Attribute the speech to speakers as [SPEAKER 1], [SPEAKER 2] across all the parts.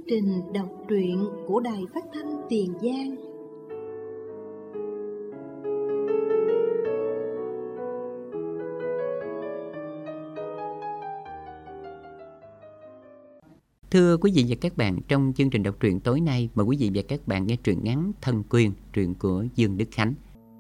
[SPEAKER 1] trình đọc truyện của Đài Phát thanh Tiền Giang.
[SPEAKER 2] Thưa quý vị và các bạn, trong chương trình đọc truyện tối nay, mời quý vị và các bạn nghe truyện ngắn Thân Quyên, truyện của Dương Đức Khánh.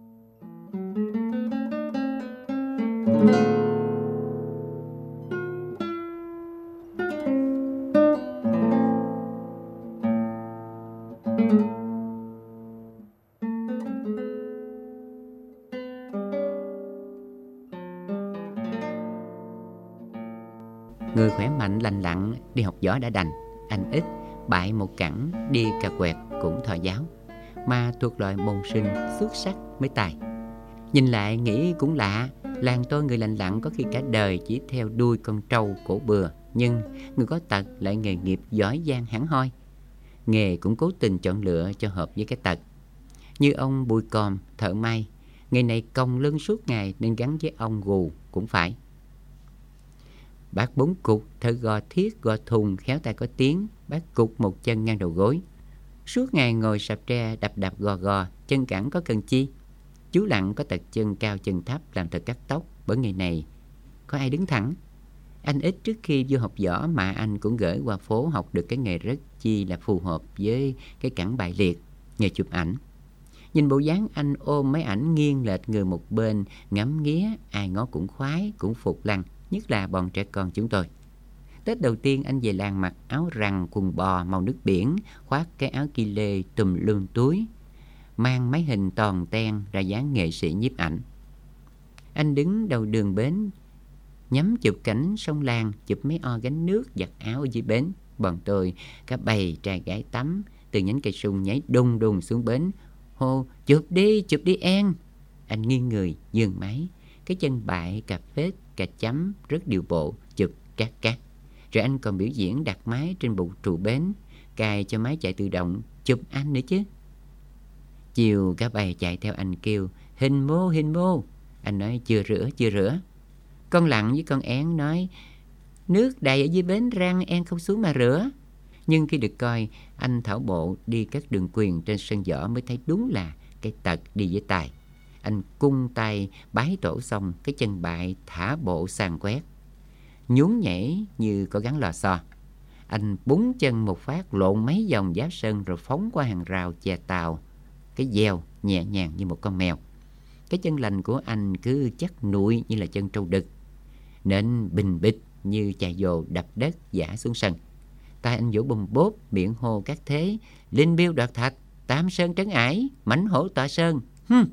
[SPEAKER 2] Người khỏe mạnh lành lặn đi học võ đã đành, anh ít bại một cẳng đi cà quẹt cũng thọ giáo, mà thuộc loại môn sinh xuất sắc mới tài. Nhìn lại nghĩ cũng lạ, làng tôi người lành lặn có khi cả đời chỉ theo đuôi con trâu cổ bừa, nhưng người có tật lại nghề nghiệp giỏi giang hẳn hoi. Nghề cũng cố tình chọn lựa cho hợp với cái tật. Như ông Bùi Còm, thợ may, nghề này còng lưng suốt ngày nên gắn với ông gù cũng phải. Bác bốn cục, thợ gò thiết gò thùng khéo tay có tiếng, bác cục một chân ngang đầu gối. Suốt ngày ngồi sạp tre đập đập gò gò, chân cẳng có cần chi. Chú Lặng có tật chân cao chân thấp làm thợ cắt tóc, bởi nghề này có ai đứng thẳng. Anh ít trước khi vô học võ mà anh cũng gửi qua phố học được cái nghề rất chi là phù hợp với cái cẳng bại liệt, nghề chụp ảnh. Nhìn bộ dáng anh ôm máy ảnh nghiêng lệch người một bên, ngắm nghía, ai ngó cũng khoái, cũng phục lăng, nhất là bọn trẻ con chúng tôi. Tết đầu tiên anh về làng mặc áo rằn quần bò màu nước biển, khoác cái áo ki lê tùm lum túi, mang máy hình toàn ten ra dáng nghệ sĩ nhiếp ảnh. Anh đứng đầu đường bến, nhắm chụp cảnh sông làng, chụp mấy o gánh nước giặt áo ở dưới bến. Bọn tôi cả bầy trai gái tắm từ nhánh cây sung nhảy đùng đùng xuống bến, hô chụp đi en. Anh nghiêng người nhường máy, cái chân bại cà phết cà chấm rất điệu bộ, chụp cát. Rồi anh còn biểu diễn đặt máy trên bục trụ bến, cài cho máy chạy tự động, chụp anh nữa chứ. Chiều cả bầy chạy theo anh kêu hình mô. Anh nói chưa rửa. Con Lặng với con Én nói nước đầy ở dưới bến răng, en không xuống mà rửa. Nhưng khi được coi anh thảo bộ đi các đường quyền trên sân võ mới thấy đúng là cái tật đi với tài. Anh cung tay bái tổ xong, cái chân bại thả bộ sàn quét, nhún nhảy như có gắn lò xo. Anh búng chân một phát lộn mấy vòng giáp sân rồi phóng qua hàng rào chè tàu, cái dèo nhẹ nhàng như một con mèo. Cái chân lành của anh cứ chắc nụi như là chân trâu đực, nên bình bịch như chà dồ đập đất giã xuống sân. Tay anh vỗ bùm bốp, miệng hô các thế: linh biêu đoạt thạch, tam sơn trấn ải, mãnh hổ tọa sơn.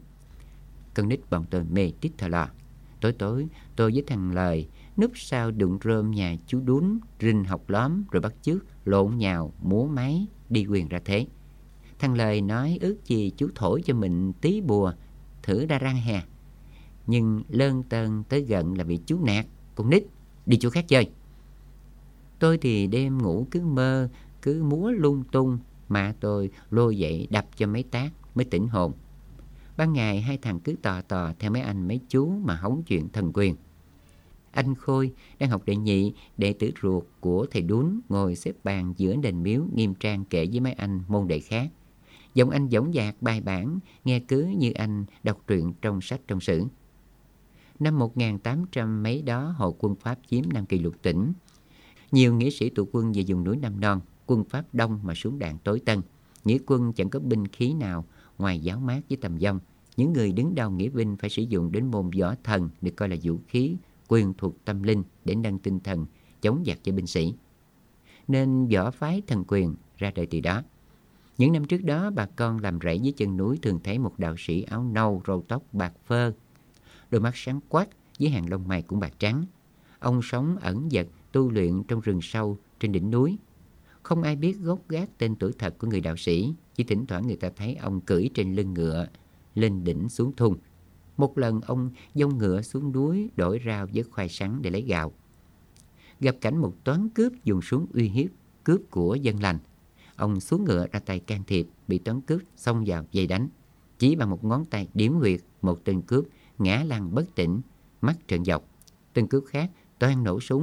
[SPEAKER 2] Con nít bọn tôi mê tít thò lò. Tối tôi với thằng Lời núp sau đụng rơm nhà chú Đún rinh học lóm, rồi bắt chước lộn nhào múa máy đi quyền ra thế. Thằng Lời nói ước gì chú thổi cho mình tí bùa thử ra răng hè, nhưng lơn tơn tới gần là bị chú nạt: con nít đi chỗ khác chơi. Tôi thì đêm ngủ cứ mơ, cứ múa lung tung, mà tôi lôi dậy đập cho mấy tát mới tỉnh hồn. Ban ngày hai thằng cứ tò theo mấy anh mấy chú mà hóng chuyện thần quyền. Anh Khôi đang học đệ nhị, đệ tử ruột của thầy Đún, ngồi xếp bàn giữa đền miếu nghiêm trang kể với mấy anh môn đệ khác. Giọng anh dõng dạc bài bản, nghe cứ như anh đọc truyện trong sách trong sử. Năm 1800 mấy đó, hồi quân Pháp chiếm Nam Kỳ lục tỉnh, nhiều nghĩa sĩ tụ quân về vùng núi Nam Non. Quân Pháp đông mà súng đạn tối tân, nghĩa quân chẳng có binh khí nào ngoài giáo mát với tầm dông. Những người đứng đầu nghĩa binh phải sử dụng đến môn võ thần, được coi là vũ khí quyền thuộc tâm linh để nâng tinh thần chống giặc cho binh sĩ, nên võ phái thần quyền ra đời từ đó. Những năm trước đó, bà con làm rẫy dưới chân núi thường thấy một đạo sĩ áo nâu, râu tóc bạc phơ, đôi mắt sáng quắc với hàng lông mày cũng bạc trắng. Ông sống ẩn dật tu luyện trong rừng sâu trên đỉnh núi. Không ai biết gốc gác tên tuổi thật của người đạo sĩ, chỉ thỉnh thoảng người ta thấy ông cưỡi trên lưng ngựa lên đỉnh xuống thung. Một lần ông dông ngựa xuống núi đổi rau với khoai sắn để lấy gạo. Gặp cảnh một toán cướp dùng súng uy hiếp cướp của dân lành. Ông xuống ngựa ra tay can thiệp, bị toán cướp xông vào vây đánh. Chỉ bằng một ngón tay điểm huyệt, một tên cướp ngã lăn bất tỉnh, mắt trợn dọc. Tên cướp khác toan nổ súng,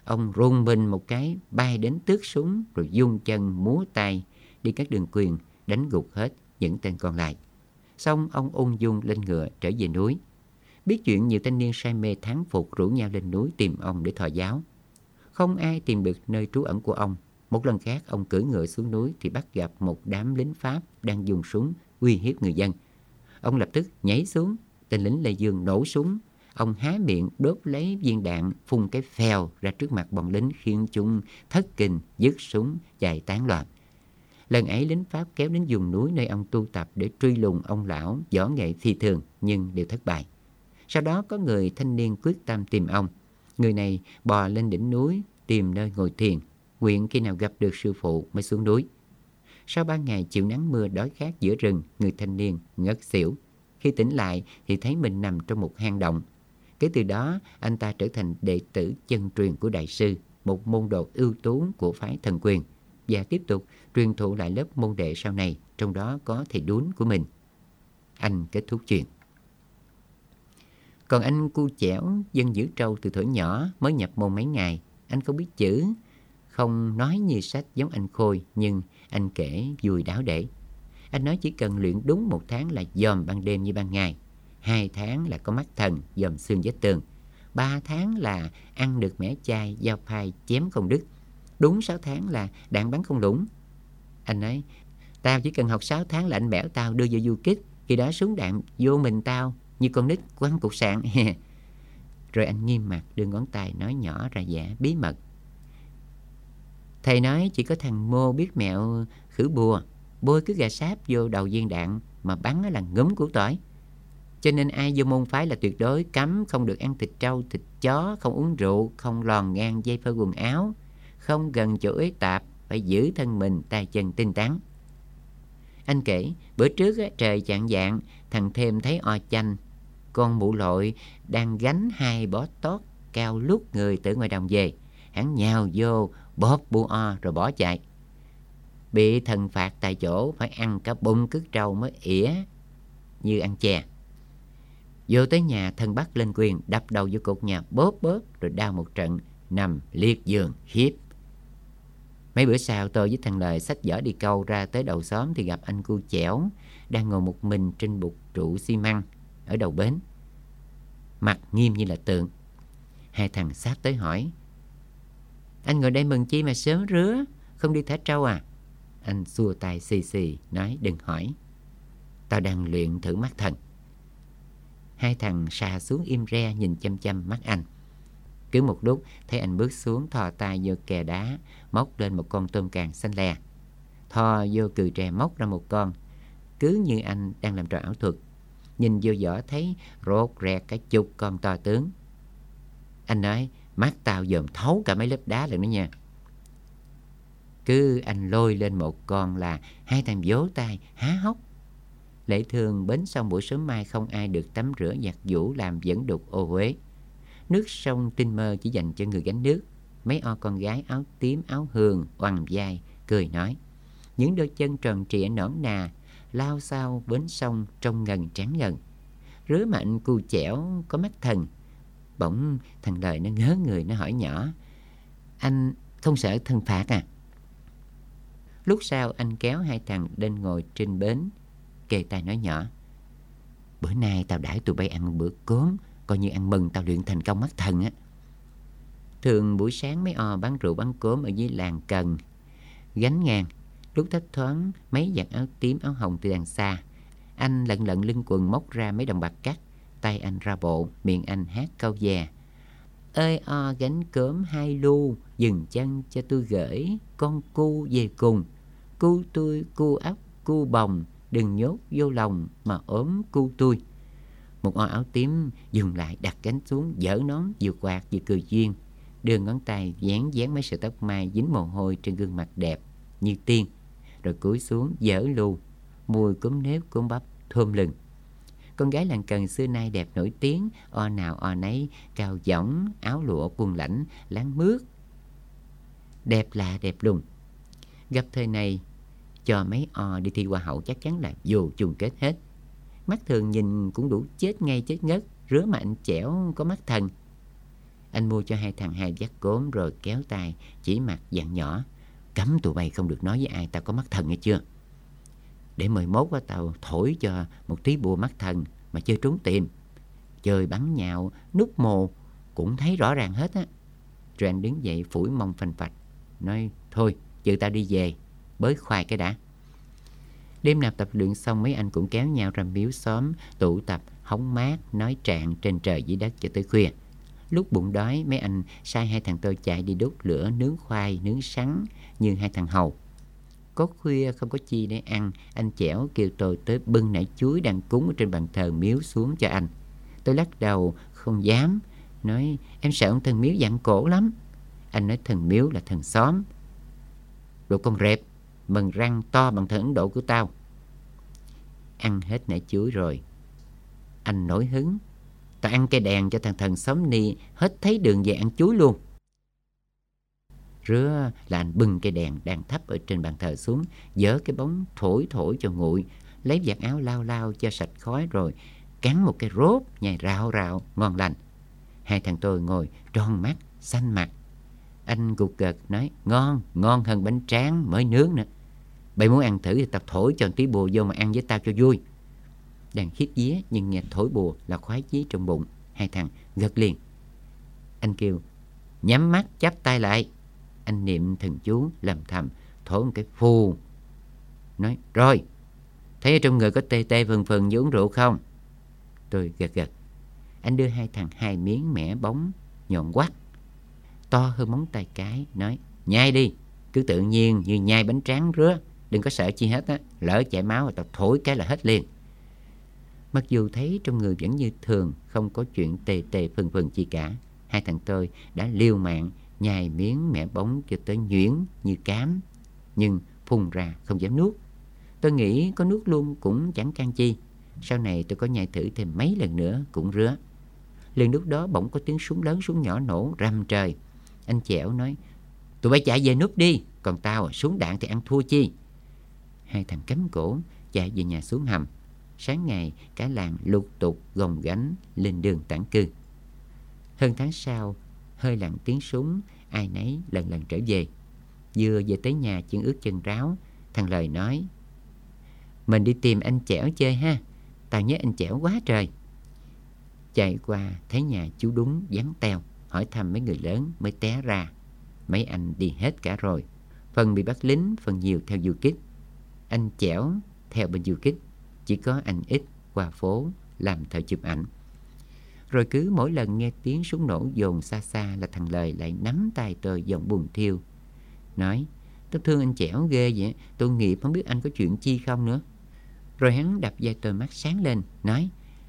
[SPEAKER 2] Ông rung mình một cái, bay đến tước súng, rồi dung chân múa tay đi các đường quyền, đánh gục hết những tên còn lại. Xong ông ung dung lên ngựa trở về núi. Biết chuyện, nhiều thanh niên say mê thán phục rủ nhau lên núi tìm ông để thọ giáo. Không ai tìm được nơi trú ẩn của ông. Một lần khác, ông cưỡi ngựa xuống núi thì bắt gặp một đám lính Pháp đang dùng súng uy hiếp người dân. Ông lập tức nhảy xuống, tên lính Lê Dương nổ súng. Ông há miệng đốt lấy viên đạn, phun cái phèo ra trước mặt bọn lính, khiến chúng thất kinh, giật súng chạy tán loạn. Lần ấy lính Pháp kéo đến vùng núi nơi ông tu tập để truy lùng ông lão võ nghệ phi thường, nhưng đều thất bại. Sau đó có người thanh niên quyết tâm tìm ông. Người này bò lên đỉnh núi tìm nơi ngồi thiền, nguyện khi nào gặp được sư phụ mới xuống núi. Sau 3 ngày chịu nắng mưa đói khát giữa rừng, người thanh niên ngất xỉu. Khi tỉnh lại thì thấy mình nằm trong một hang động. Kể từ đó, anh ta trở thành đệ tử chân truyền của đại sư, một môn đồ ưu tú của phái Thần Quyền, và tiếp tục truyền thụ lại lớp môn đệ sau này, trong đó có thầy Đún của mình. Anh kết thúc chuyện. Còn anh Cu Chẻo, dân giữ trâu từ thuở nhỏ, mới nhập môn mấy ngày. Anh không biết chữ, không nói như sách giống anh Khôi, nhưng anh kể vui đáo để. Anh nói chỉ cần luyện đúng 1 tháng là dòm ban đêm như ban ngày, 2 tháng là có mắt thần, dòm xương vết tường, 3 tháng là ăn được mẻ chai, dao phai chém không đứt, đúng 6 tháng là đạn bắn không lũng. Anh nói, tao chỉ cần học 6 tháng là anh bẻo tao đưa vô du kích, khi đó súng đạn vô mình tao như con nít quăng cục sạn. Rồi anh nghiêm mặt đưa ngón tay nói nhỏ ra vẻ bí mật. Thầy nói chỉ có thằng Mô biết mẹo khử bùa, bôi cứ gà sáp vô đầu viên đạn mà bắn là ngúm củ tỏi. Cho nên ai vô môn phái là tuyệt đối cấm không được ăn thịt trâu, thịt chó, không uống rượu, không lòn ngang dây phơi quần áo, không gần chỗ uế tạp, phải giữ thân mình tay chân tinh tán. Anh kể, bữa trước trời chạng vạng, thằng Thêm thấy o chanh, con mụ lội đang gánh 2 bó tót cao lút người từ ngoài đồng về. Hắn nhào vô bóp bu o rồi bỏ chạy. Bị thần phạt tại chỗ, phải ăn cả bụng cứt trâu mới ỉa như ăn chè. Vô tới nhà, thần bắt lên quyền, đập đầu vô cột nhà bóp rồi đau một trận, nằm liệt giường khiếp. Mấy bữa sau, tôi với thằng Lời xách giỏ đi câu ra tới đầu xóm thì gặp anh Cu Chẻo đang ngồi một mình trên bục trụ xi măng ở đầu bến, mặt nghiêm như là tượng. Hai thằng sát tới hỏi, anh ngồi đây mừng chi mà sớm rứa, không đi thả trâu à? Anh xua tay xì xì nói, đừng hỏi, tao đang luyện thử mắt thần. Hai thằng xà xuống im re nhìn chăm chăm mắt anh. Cứ một lúc thấy anh bước xuống, thò tay vô kè đá, móc lên một con tôm càng xanh lè, thò vô cừ tre móc ra một con, cứ như anh đang làm trò ảo thuật. Nhìn vô giỏ thấy rột rẹt cả chục con to tướng. Anh nói, mắt tao dòm thấu cả mấy lớp đá lần đó nha. Cứ anh lôi lên một con là hai thằng vỗ tay há hốc. Lễ thường bến sông buổi sớm mai không ai được tắm rửa giặt giũ làm dẫn đục ô uế. Nước sông tinh mơ chỉ dành cho người gánh nước. Mấy o con gái áo tím áo hường oằn vai cười nói, những đôi chân tròn trịa nõn nà lao sao bến sông trông ngần trắng ngần. Rứa mà anh Cu Chẻo có mắt thần. Bỗng thằng Lời nó ngớ người, nó hỏi nhỏ, anh không sợ thân phạt à? Lúc sau anh kéo hai thằng lên ngồi trên bến, kề tai nói nhỏ, bữa nay tao đãi tụi bay ăn một bữa cốm, coi như ăn mừng tao luyện thành công mắt thần á. Thường buổi sáng mấy o bán rượu bán cốm ở dưới làng Cần gánh ngang. Lúc thấp thoáng mấy giặt áo tím áo hồng từ đằng xa, anh lận lận lưng quần móc ra mấy đồng bạc cắt, tay anh ra bộ, miệng anh hát câu dè. Ơi o gánh cốm 2 lu, dừng chân cho tôi gửi con cu về cùng. Cu tôi cu ốc cu bồng, đừng nhốt vô lòng mà ốm cu tôi. Một o áo tím dừng lại, đặt gánh xuống, giở nón vừa quạt vừa cười duyên, đưa ngón tay dán dán mấy sợi tóc mai dính mồ hôi trên gương mặt đẹp như tiên, rồi cúi xuống giở lu, mùi cốm nếp cốm bắp thơm lừng. Con gái làng Cần xưa nay đẹp nổi tiếng, o nào o nấy cao võng, áo lụa quần lãnh láng mướt, đẹp lạ đẹp lùng. Gặp thời này cho mấy o đi thi hoa hậu chắc chắn là vô chung kết hết. Mắt thường nhìn cũng đủ chết ngay chết ngất, rứa mà anh Chẻo có mắt thần. Anh mua cho hai thằng 2 vắt cốm rồi kéo tay, chỉ mặt dặn nhỏ: cấm tụi bay không được nói với ai tao có mắt thần nghe chưa? Để 11 á, tao thổi cho một tí bùa mắt thần mà chơi trốn tìm. Chơi bắn nhạo, núp mồ cũng thấy rõ ràng hết á. Rồi anh đứng dậy phủi mông phanh phạch, nói: thôi, chừ tao đi về, bới khoai cái đã. Đêm nào tập luyện xong, mấy anh cũng kéo nhau ra miếu xóm tụ tập hóng mát, nói trạng trên trời dưới đất cho tới khuya. Lúc bụng đói, mấy anh sai hai thằng tôi chạy đi đốt lửa nướng khoai, nướng sắn như hai thằng hầu. Có khuya không có chi để ăn, anh Chẻo kêu tôi tới bưng nải chuối đang cúng ở trên bàn thờ miếu xuống cho anh. Tôi lắc đầu không dám, nói: em sợ ông thần miếu dặn cổ lắm. Anh nói thần miếu là thần xóm. Đồ con rệp, mần răng to bằng thần Ấn Độ của tao. Ăn hết nải chuối rồi, anh nổi hứng: tao ăn cây đèn cho thằng thần xóm ni hết thấy đường về ăn chuối luôn. Rứa là anh bưng cây đèn đang thắp ở trên bàn thờ xuống, dỡ cái bóng thổi cho nguội, lấy vạt áo lao cho sạch khói rồi cắn một cái rốt nhai rạo ngon lành. Hai thằng tôi ngồi tròn mắt xanh mặt. Anh gục gật nói: ngon hơn bánh tráng mới nướng nữa. Bày muốn ăn thử thì tao thổi cho một tí bùa vô mà ăn với tao cho vui. Đang khiếp vía nhưng nghe thổi bùa là khoái chí trong bụng. Hai thằng gật liền. Anh kêu: nhắm mắt chắp tay lại. Anh niệm thần chú lầm thầm, thổi một cái phù, nói: rồi, thấy ở trong người có tê tê phừng như uống rượu không? Tôi gật. Anh đưa hai thằng 2 miếng mẻ bóng nhọn quắt, to hơn móng tay cái, nói: nhai đi, cứ tự nhiên như nhai bánh tráng rứa, đừng có sợ chi hết á, lỡ chảy máu rồi tao thổi cái là hết liền. Mặc dù thấy trong người vẫn như thường, không có chuyện tê tê phừng chi cả, hai thằng tôi đã liều mạng nhai miếng mẻ bóng cho tới nhuyễn như cám, nhưng phun ra không dám nuốt. Tôi nghĩ có nuốt luôn cũng chẳng can chi. Sau này tôi có nhai thử thêm mấy lần nữa cũng rứa. Liền lúc đó bỗng có tiếng súng lớn súng nhỏ nổ rầm trời. Anh Chẻo nói: tụi bay chạy về núp đi, còn tao súng đạn thì ăn thua chi. Hai thằng cắm cổ chạy về nhà xuống hầm. Sáng ngày cả làng lục tục gồng gánh lên đường tản cư. Hơn tháng sau, hơi lặng tiếng súng, ai nấy lần trở về. Vừa về tới nhà chân ướt chân ráo, thằng Lời nói: mình đi tìm anh Chẻo chơi ha, tao nhớ anh Chẻo quá trời. Chạy qua thấy nhà chú Đúng vắng teo, hỏi thăm mấy người lớn mới té ra. Mấy anh đi hết cả rồi, phần bị bắt lính, phần nhiều theo du kích. Anh Chẻo theo bên du kích, chỉ có anh Ít qua phố làm thợ chụp ảnh. Rồi cứ mỗi lần nghe tiếng súng nổ dồn xa là thằng Lời lại nắm tay tôi giọng buồn thiêu, nói: tôi thương anh Chẻo ghê vậy, tôi nghiệp không biết anh có chuyện chi không nữa. Rồi hắn đập vai tôi, mắt sáng lên, nói: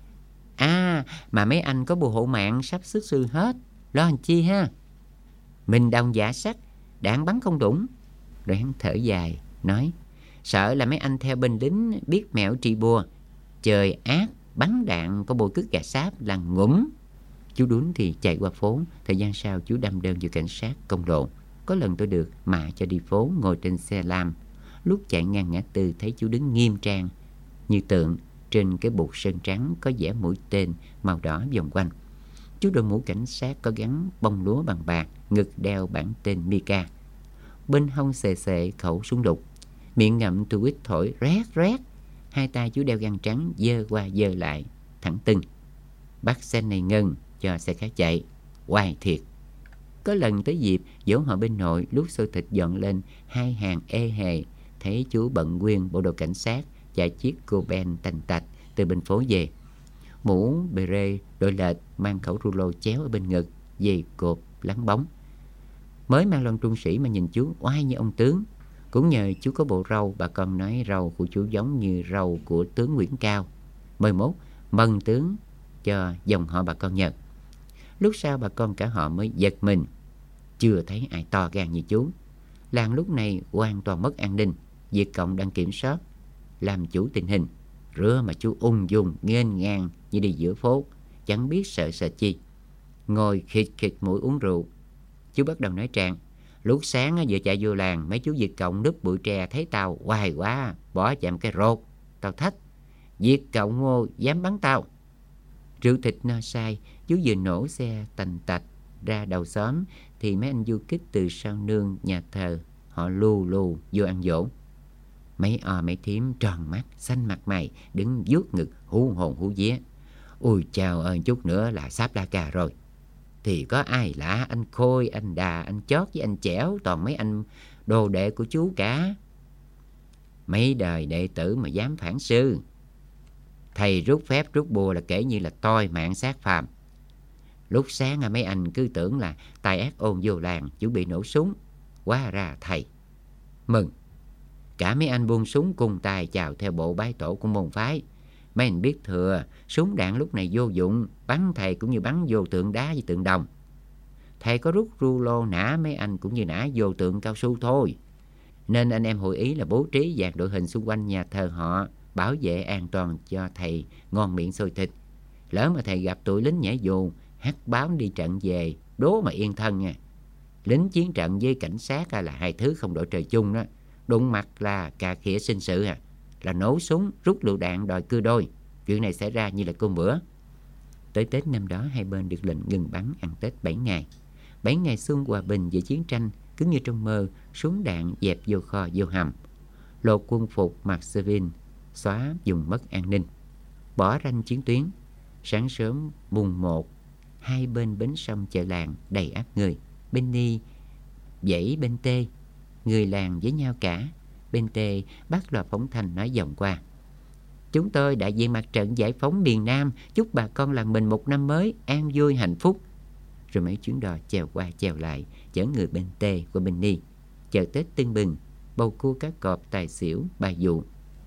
[SPEAKER 2] mà mấy anh có bùa hộ mạng sắp xuất sư hết, lo hành chi ha. Mình đồng giả sắc, đạn bắn không đủng. Rồi hắn thở dài, nói: sợ là mấy anh theo binh lính biết mẹo trị bùa, trời ác, bắn đạn có bùa cứt gà sáp là ngủm. Chú Đún thì chạy qua phố. Thời gian sau chú đâm đơn vô cảnh sát công lộ. Có lần tôi được mạ cho đi phố ngồi trên xe lam. Lúc chạy ngang ngã tư thấy chú đứng nghiêm trang như tượng, trên cái bục sơn trắng có vẽ mũi tên màu đỏ vòng quanh. Chú đội mũ cảnh sát có gắn bông lúa bằng bạc, ngực đeo bản tên Mika. Bên hông xệ khẩu súng đục, miệng ngậm tu quýt thổi rét. Hai tay chú đeo găng trắng dơ qua dơ lại, thẳng tưng. Bắt xe này ngừng cho xe khác chạy, oai thiệt. Có lần tới dịp dỗ họ bên nội, lúc xôi thịt dọn lên 2 hàng ê hề, thấy chú bận nguyên bộ đồ cảnh sát, chạy chiếc cô ben tành tạch từ bên phố về. Mũ bề rê đội lệch, mang khẩu rulo chéo ở bên ngực, dây cột lắng bóng. Mới mang lon trung sĩ mà nhìn chú oai như ông tướng. Cũng nhờ chú có bộ râu, bà con nói râu của chú giống như râu của tướng Nguyễn Cao. 11 mần tướng cho dòng họ bà con Nhật. Lúc sau bà con cả họ mới giật mình, chưa thấy ai to gan như chú. Làng lúc này hoàn toàn mất an ninh, Việt Cộng đang kiểm soát, làm chủ tình hình. Rứa mà chú ung dung nghênh ngang như đi giữa phố, chẳng biết sợ chi. Ngồi khịt mũi uống rượu. Chú bắt đầu nói tràng: lúc sáng vừa chạy vô làng, mấy chú Việt Cộng núp bụi tre thấy tao hoài quá, bỏ chạm cái rột. Tao thách: Việt Cộng Ngô dám bắn tao. Rượu thịt no say, chú vừa nổ xe tành tạch ra đầu xóm thì mấy anh du kích từ sau nương nhà thờ họ lù lù vô ăn dỗ. Mấy mấy thím tròn mắt xanh mặt mày đứng vuốt ngực hú hồn hú vía. Ôi chào ơi, chút nữa là sáp la cà rồi. Thì có ai lạ, anh Khôi, anh Đà, anh Chót với anh Chẻo, toàn mấy anh đồ đệ của chú cả. Mấy đời đệ tử mà dám phản sư. Thầy rút phép rút bùa là kể như là toi mạng sát phàm. Lúc sáng mấy anh cứ tưởng là tài ác ôn vô làng, chuẩn bị nổ súng. Hóa ra thầy mừng. Cả mấy anh buông súng cùng tài chào theo bộ bái tổ của môn phái. Mấy anh biết thừa, súng đạn lúc này vô dụng, bắn thầy cũng như bắn vô tượng đá với tượng đồng. Thầy có rút rulo nã mấy anh cũng như nã vô tượng cao su thôi. Nên anh em hội ý là bố trí dàn đội hình xung quanh nhà thờ họ, bảo vệ an toàn cho thầy ngon miệng xôi thịt. Lỡ mà thầy gặp tụi lính nhảy dù, hắt báo đi trận về, đố mà yên thân nha. Lính chiến trận với cảnh sát là hai thứ không đội trời chung đó. Đụng mặt là cà khịa sinh sự là nổ súng, rút lựu đạn đòi cưa đôi. Chuyện này xảy ra như là cơm bữa. Tới Tết năm đó, hai bên được lệnh ngừng bắn ăn Tết 7 ngày. 7 ngày xuân hòa bình giữa chiến tranh, cứ như trong mơ, súng đạn dẹp vô kho vô hầm. Lột quân phục mặc sơ vin, xóa vùng mất an ninh, bỏ ranh chiến tuyến. Sáng sớm mùng 1, hai bên bến sông chợ làng đầy ắp người. Bên Ni dãy bên Tê, người làng với nhau cả. Bên Tê bắt loạt phóng thanh nói vòng qua: chúng tôi đại diện mặt trận giải phóng miền Nam chúc bà con làng mình một năm mới an vui hạnh phúc. Rồi mấy chuyến đò chèo qua chèo lại chở người bên Tê qua bên Ni. Chợ Tết tưng bừng, bầu cua cá cọp tài xỉu bài dụ.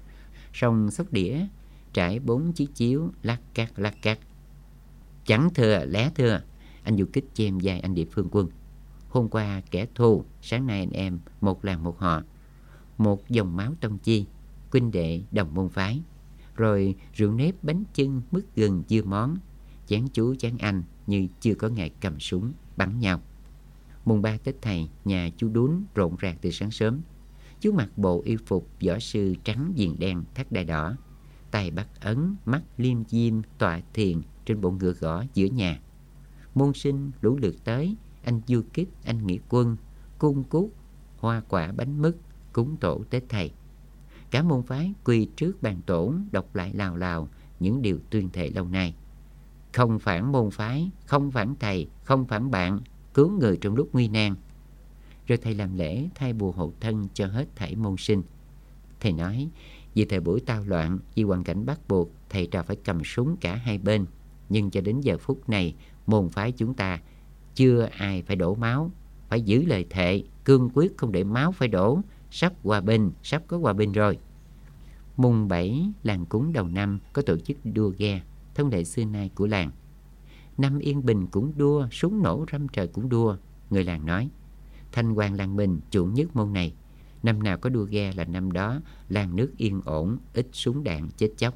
[SPEAKER 2] Sông Sóc Đĩa trải 4 chiếc chiếu lắc cắt. Chẳng thừa lé thưa, anh du kích chêm vai anh địa phương quân. Hôm qua kẻ thù, sáng nay anh em một làng một họ, một dòng máu tông chi, huynh đệ đồng môn phái. Rồi rượu nếp bánh chưng mứt gừng dưa món, chén chú chén anh như chưa có ngày cầm súng bắn nhau. Mùng 3 Tết thầy, nhà chú Đún rộn ràng từ sáng sớm. Chú mặc bộ y phục võ sư trắng viền đen thắt đai đỏ, tay bắt ấn, mắt liêm diêm tọa thiền trên bộ ngựa gõ giữa nhà. Môn sinh lũ lượt tới, anh du kích, anh nghĩa quân, cung cút, hoa quả bánh mứt, cúng tổ Tết thầy. Cả môn phái quỳ trước bàn tổ, đọc lại lào lào những điều tuyên thệ lâu nay: không phản môn phái, không phản thầy, không phản bạn, cứu người trong lúc nguy nan. Rồi thầy làm lễ thay bùa hộ thân cho hết thảy môn sinh. Thầy nói, vì thời buổi tao loạn, vì hoàn cảnh bắt buộc, thầy trò phải cầm súng cả hai bên. Nhưng cho đến giờ phút này, môn phái chúng ta chưa ai phải đổ máu. Phải giữ lời thệ, cương quyết không để máu phải đổ. Sắp hòa bình, sắp có hòa bình rồi. Mùng 7, làng cúng đầu năm có tổ chức đua ghe, thông lệ xưa nay của làng. Năm yên bình cũng đua, súng nổ râm trời cũng đua. Người làng nói, thanh quan làng mình chuộng nhất môn này. Năm nào có đua ghe là năm đó làng nước yên ổn, ít súng đạn chết chóc.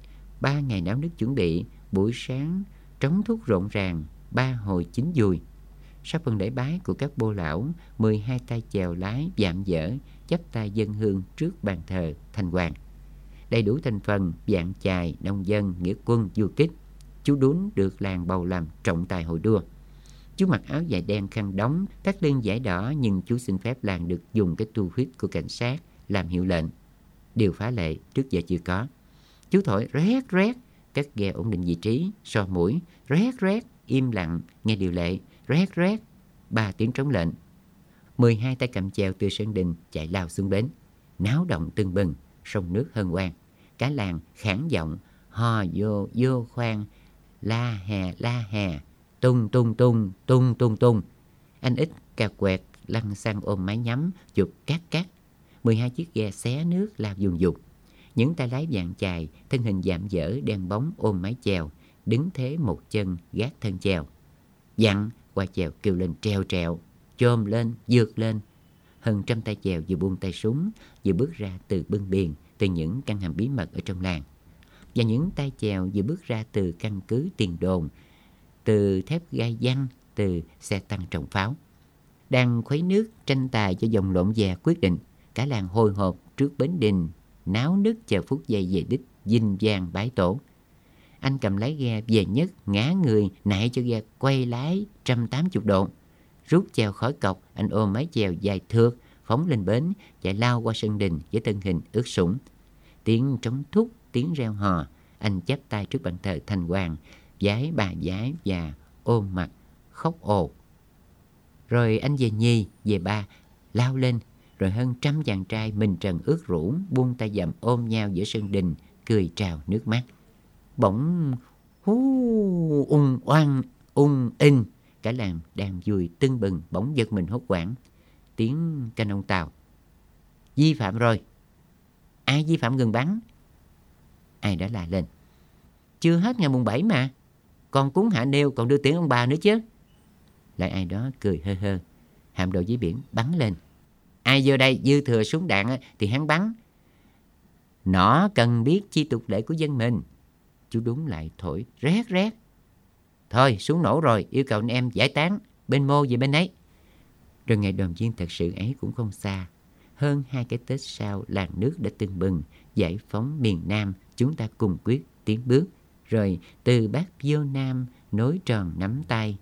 [SPEAKER 2] 3 ngày náo nước chuẩn bị, buổi sáng trống thúc rộn ràng, 3 hồi 9 dùi. Sau phần lễ bái của các bô lão, 12 tay chèo lái dạm dở chắp tay dâng hương trước bàn thờ Thanh Hoàng. Đầy đủ thành phần vạn chài, nông dân, nghĩa quân, du kích. Chú Đún được làng bầu làm trọng tài hội đua. Chú mặc áo dài đen khăn đóng, thắt lưng vải đỏ, nhưng chú xin phép làng được dùng cái tu huyết của cảnh sát làm hiệu lệnh. Điều phá lệ trước giờ chưa có. Chú thổi rét rét, các ghe ổn định vị trí, so mũi, rét rét, im lặng, nghe điều lệ, rét rét, 3 tiếng trống lệnh. 12 tay cầm chèo từ sân đình chạy lao xuống bến. Náo động tưng bừng, sông nước hân hoan. Cả làng khản giọng, hò vô vô khoan, la hè, tung tung tung, tung tung tung. Anh Ít cà quẹt lăn xăng ôm máy nhắm, chụp cát. 12 chiếc ghe xé nước lao dùng dục. Những tay lái vạn chài, thân hình dạm dở đen bóng ôm mái chèo, đứng thế một chân gác thân chèo. Dặn qua chèo kêu lên treo trèo, chôm lên, vượt lên. Hơn trăm tay chèo vừa buông tay súng, vừa bước ra từ bưng biền, từ những căn hầm bí mật ở trong làng. Và những tay chèo vừa bước ra từ căn cứ tiền đồn, từ thép gai văng, từ xe tăng trọng pháo. Đang khuấy nước tranh tài cho vòng lộn dè quyết định. Cả làng hồi hộp trước bến đình, náo nức chờ phút giây về đích, vinh vang bái tổ. Anh cầm lái ghe về nhất, ngã người nạy cho ghe quay lái 180 độ. Rút chèo khỏi cọc, anh ôm mái chèo dài thượt, phóng lên bến, chạy lao qua sân đình với thân hình ướt sũng. Tiếng trống thúc, tiếng reo hò. Anh chắp tay trước bàn thờ Thành Hoàng, vái bà vái và ôm mặt khóc ồ. Rồi anh về nhì, về ba, lao lên. Rồi hơn 100 chàng trai mình trần ướt rũ, buông tay dậm ôm nhau giữa sân đình, cười trào nước mắt. Bỗng hú ung in. Cả làng đang vui tưng bừng bỗng giật mình hốt hoảng. Tiếng canh ông Tàu: vi phạm rồi. Ai vi phạm ngừng bắn. Ai đã la lên: chưa hết ngày mùng 7 mà, còn cúng hạ nêu, còn đưa tiễn ông bà nữa chứ. Lại ai đó cười hơ hơ. Hạm đội dưới biển bắn lên: ai vô đây dư thừa súng đạn thì hắn bắn. Nó cần biết chi tục lệ của dân mình. Chú Đúng lại thổi rét rét: thôi súng nổ rồi, yêu cầu anh em giải tán, bên mô về bên ấy. Rồi ngày đoàn viên thật sự ấy cũng không xa. Hơn 2 cái Tết sau, làng nước đã tưng bừng, giải phóng miền Nam, chúng ta cùng quyết tiến bước. Rồi từ Bắc vô Nam, nối tròn nắm tay.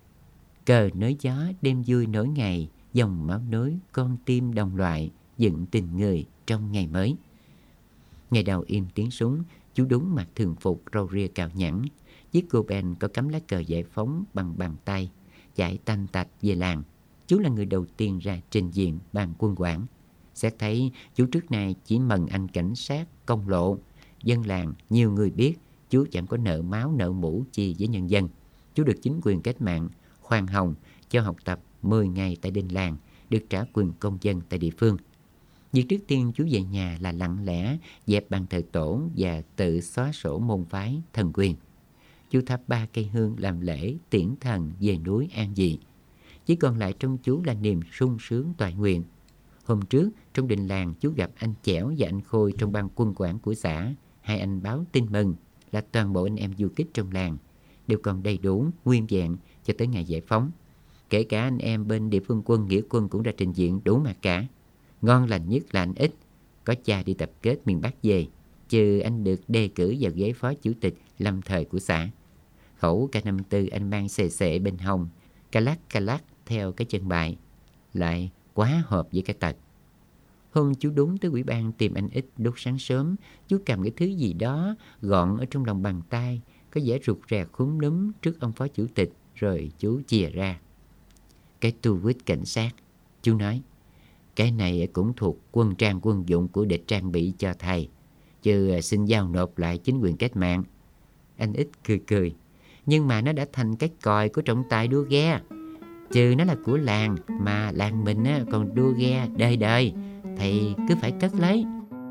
[SPEAKER 2] Cờ nối gió, đêm vui nối ngày, dòng máu nối con tim đồng loại, dựng tình người trong ngày mới. Ngày đầu im tiếng súng, chú Đúng mặc thường phục, râu ria cạo nhẵn, chiếc cô ben có cắm lá cờ giải phóng bằng bàn tay, chạy tanh tạch về làng. Chú là người đầu tiên ra trình diện ban quân quản. Xét thấy chú trước nay chỉ mần anh cảnh sát công lộ. Dân làng nhiều người biết chú chẳng có nợ máu nợ mũ chi với nhân dân. Chú được chính quyền cách mạng khoan hồng cho học tập 10 ngày tại đình làng, được trả quyền công dân tại địa phương. Việc trước tiên chú về nhà là lặng lẽ dẹp bàn thờ tổ và tự xóa sổ môn phái thần quyền. Chú thắp 3 cây hương làm lễ tiễn thần về núi an dị. Chỉ còn lại trong chú là niềm sung sướng toại nguyện. Hôm trước trong đình làng, chú gặp anh Chẻo và anh Khôi trong ban quân quản của xã. Hai anh báo tin mừng là toàn bộ anh em du kích trong làng đều còn đầy đủ, nguyên vẹn cho tới ngày giải phóng. Kể cả anh em bên địa phương quân, nghĩa quân cũng ra trình diện đủ mặt cả. Ngon lành nhất là anh Ích, có cha đi tập kết miền Bắc về, chứ anh được đề cử vào ghế phó chủ tịch lâm thời của xã. Khẩu K54 anh mang xề xệ bên hông, ca lắc theo cái chân bài, lại quá hợp với cái tật. Hôm chú Đúng tới ủy ban tìm anh Ích lúc sáng sớm, chú cầm cái thứ gì đó gọn ở trong lòng bàn tay, có vẻ rụt rè khúm núm trước ông phó chủ tịch, rồi chú chìa ra. Cái tu quýt cảnh sát, chú nói, cái này cũng thuộc quân trang quân dụng của địch trang bị cho thầy, chứ xin giao nộp lại chính quyền cách mạng. Anh Ích cười, nhưng mà nó đã thành cái còi của trọng tài đua ghe, chứ nó là của làng, mà làng mình còn đua ghe đời đời, thầy cứ phải cất lấy.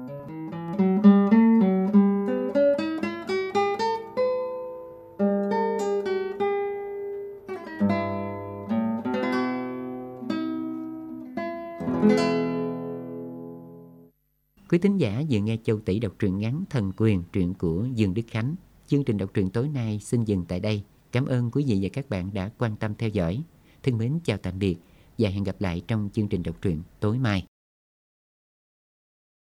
[SPEAKER 2] Quý thính giả vừa nghe Châu Tỷ đọc truyện ngắn Thần Quyền, truyện của Dương Đức Khánh. Chương trình đọc truyện tối nay xin dừng tại đây. Cảm ơn quý vị và các bạn đã quan tâm theo dõi. Thân mến chào tạm biệt và hẹn gặp lại trong chương trình đọc truyện tối mai.